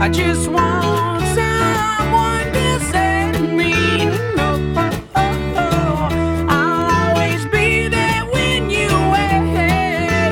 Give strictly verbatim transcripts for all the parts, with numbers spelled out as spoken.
I just want someone to set me. I'll always be there when you wait.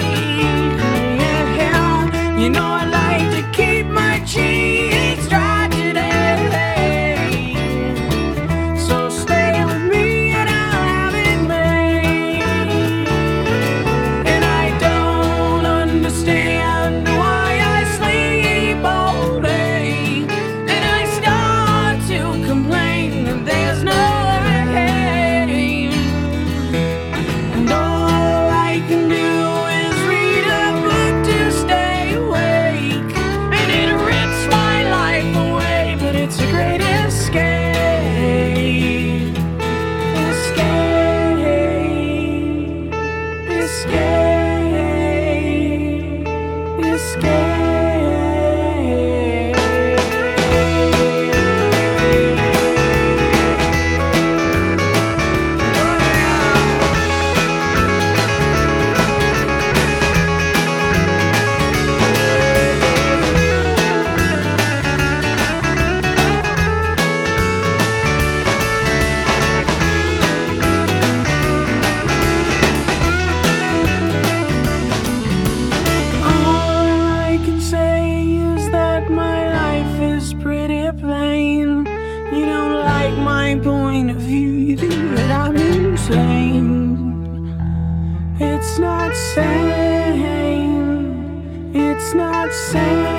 You know I like to keep my cheeks dry today. So stay with me and I'll have it made. And I don't understand why I sleep all day, and I start to complain that there's no rain. And all I can do is read a book to stay awake, and it rips my life away, but it's a great escape. Escape. Escape. Escape. All I can say is that my life is pretty plain. You don't like my point of view, you think that I'm insane. It's not sane. It's not sane.